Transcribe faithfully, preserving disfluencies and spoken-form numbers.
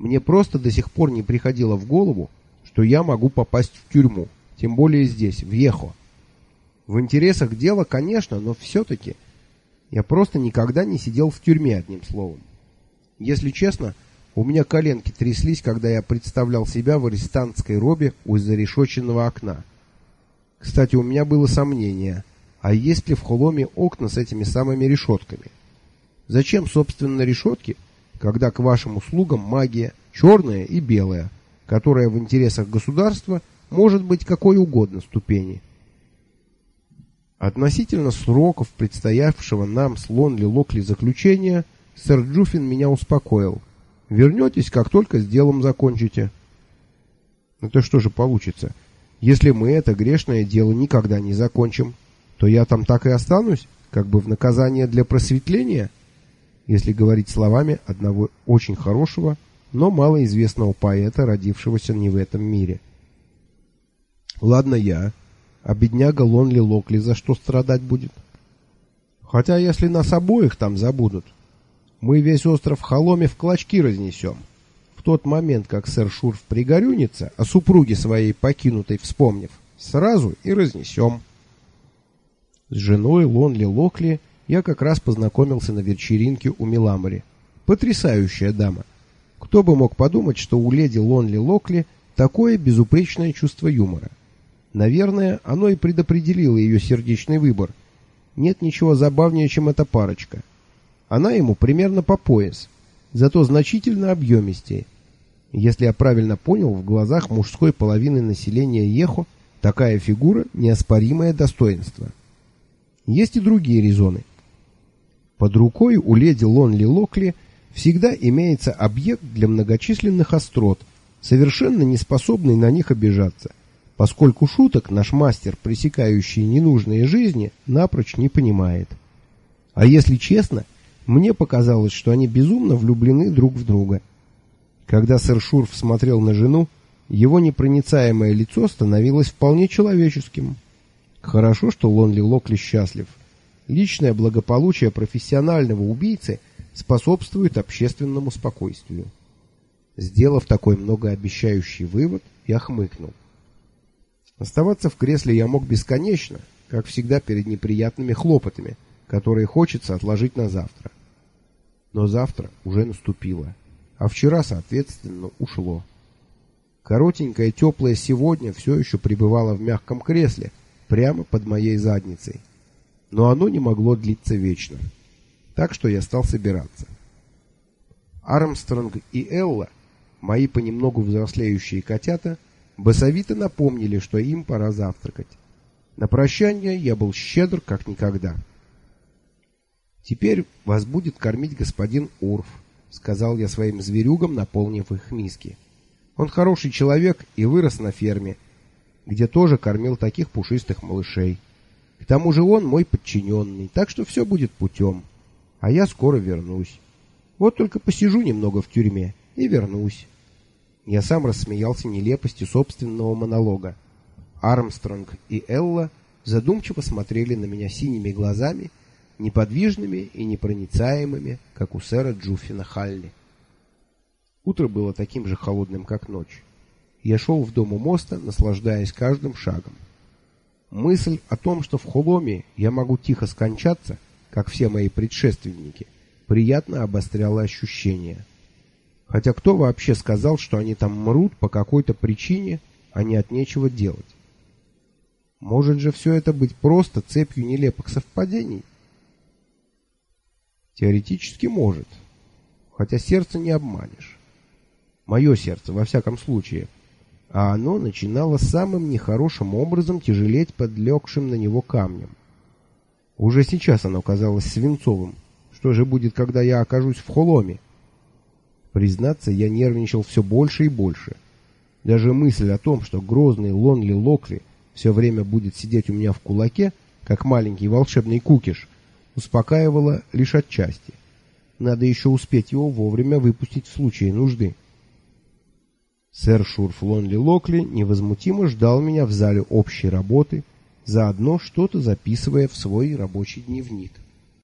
Мне просто до сих пор не приходило в голову, что я могу попасть в тюрьму, тем более здесь, в Ехо. В интересах дела, конечно, но все-таки я просто никогда не сидел в тюрьме, одним словом. Если честно, у меня коленки тряслись, когда я представлял себя в арестантской робе у зарешоченного окна. Кстати, у меня было сомнение, а есть ли в Холоме окна с этими самыми решетками? Зачем, собственно, решетки, когда к вашим услугам магия черная и белая, которая в интересах государства может быть какой угодно ступени? Относительно сроков предстоявшего нам с Лонли Локли заключения, сэр Джуффин меня успокоил. Вернетесь, как только с делом закончите. Это что же получится? Если мы это грешное дело никогда не закончим, то я там так и останусь, как бы в наказание для просветления, если говорить словами одного очень хорошего, но малоизвестного поэта, родившегося не в этом мире. Ладно я, а бедняга Лонли Локли за что страдать будет? Хотя если нас обоих там забудут, мы весь остров Холоме в клочки разнесем. В тот момент, как сэр Шурф пригорюнится, о супруге своей покинутой вспомнив, сразу и разнесем. С женой Лонли Локли я как раз познакомился на вечеринке у Миламори. Потрясающая дама. Кто бы мог подумать, что у леди Лонли Локли такое безупречное чувство юмора. Наверное, оно и предопределило ее сердечный выбор. Нет ничего забавнее, чем эта парочка. Она ему примерно по пояс, зато значительно объемистее. Если я правильно понял, в глазах мужской половины населения Ехо такая фигура – неоспоримое достоинство. Есть и другие резоны. Под рукой у леди Лонли Локли всегда имеется объект для многочисленных острот, совершенно не способный на них обижаться, поскольку шуток наш мастер, пресекающий ненужные жизни, напрочь не понимает. А если честно, мне показалось, что они безумно влюблены друг в друга. Когда сэр Шурф смотрел на жену, его непроницаемое лицо становилось вполне человеческим. Хорошо, что Лонли Локли счастлив. Личное благополучие профессионального убийцы способствует общественному спокойствию. Сделав такой многообещающий вывод, я хмыкнул. Оставаться в кресле я мог бесконечно, как всегда перед неприятными хлопотами, которые хочется отложить на завтра. Но завтра уже наступило, а вчера, соответственно, ушло. Коротенькое теплое сегодня все еще пребывало в мягком кресле, прямо под моей задницей. Но оно не могло длиться вечно. Так что я стал собираться. Армстронг и Элла, мои понемногу взрослеющие котята, басовито напомнили, что им пора завтракать. На прощание я был щедр, как никогда. «Теперь вас будет кормить господин Урф», — сказал я своим зверюгам, наполнив их миски. «Он хороший человек и вырос на ферме, где тоже кормил таких пушистых малышей. К тому же он мой подчиненный, так что все будет путем. А я скоро вернусь. Вот только посижу немного в тюрьме и вернусь». Я сам рассмеялся нелепости собственного монолога. Армстронг и Элла задумчиво смотрели на меня синими глазами, неподвижными и непроницаемыми, как у сэра Джуффина Халли. Утро было таким же холодным, как ночь. Я шел в дом у моста, наслаждаясь каждым шагом. Мысль о том, что в Холоме я могу тихо скончаться, как все мои предшественники, приятно обостряла ощущения. Хотя кто вообще сказал, что они там мрут по какой-то причине, а не от нечего делать? Может же все это быть просто цепью нелепых совпадений? Теоретически может, хотя сердце не обманешь. Мое сердце, во всяком случае. А оно начинало самым нехорошим образом тяжелеть под легшим на него камнем. Уже сейчас оно казалось свинцовым. Что же будет, когда я окажусь в Холоме? Признаться, я нервничал все больше и больше. Даже мысль о том, что грозный Лонли Локли все время будет сидеть у меня в кулаке, как маленький волшебный кукиш, успокаивала лишь отчасти. Надо еще успеть его вовремя выпустить в случае нужды. Сэр Шурф Лонли Локли невозмутимо ждал меня в зале общей работы, заодно что-то записывая в свой рабочий дневник.